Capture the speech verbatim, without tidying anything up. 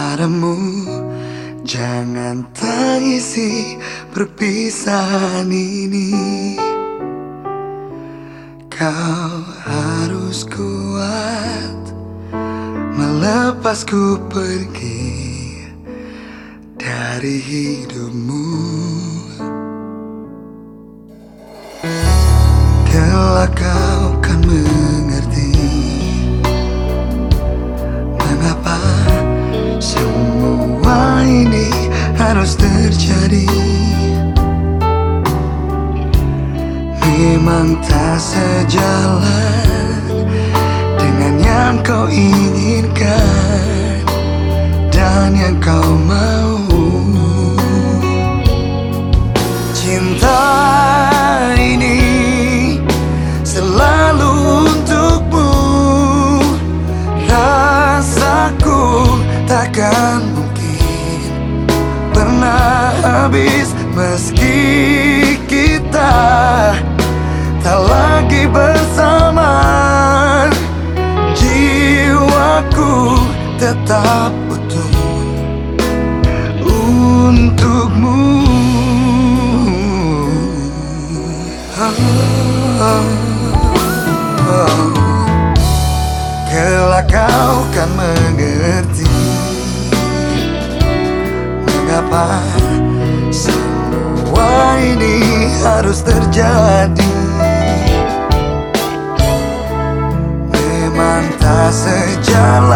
padamu, jangan tangisi perpisahan ini. Kau harus kuat melepasku pergi dari hidupmu. Kelak kau kan mengerti mengapa semua ini harus terjadi. Memang tak sejalan dengan yang kau inginkan dan yang kau mau. Cinta ini selalu untukmu, rasaku takkan mungkin pernah habis meski kita tak lagi bersama. Jiwaku tetap utuh untukmu. Kelak kau kan mengerti mengapa semua ini harus terjadi. Memang tak sejalan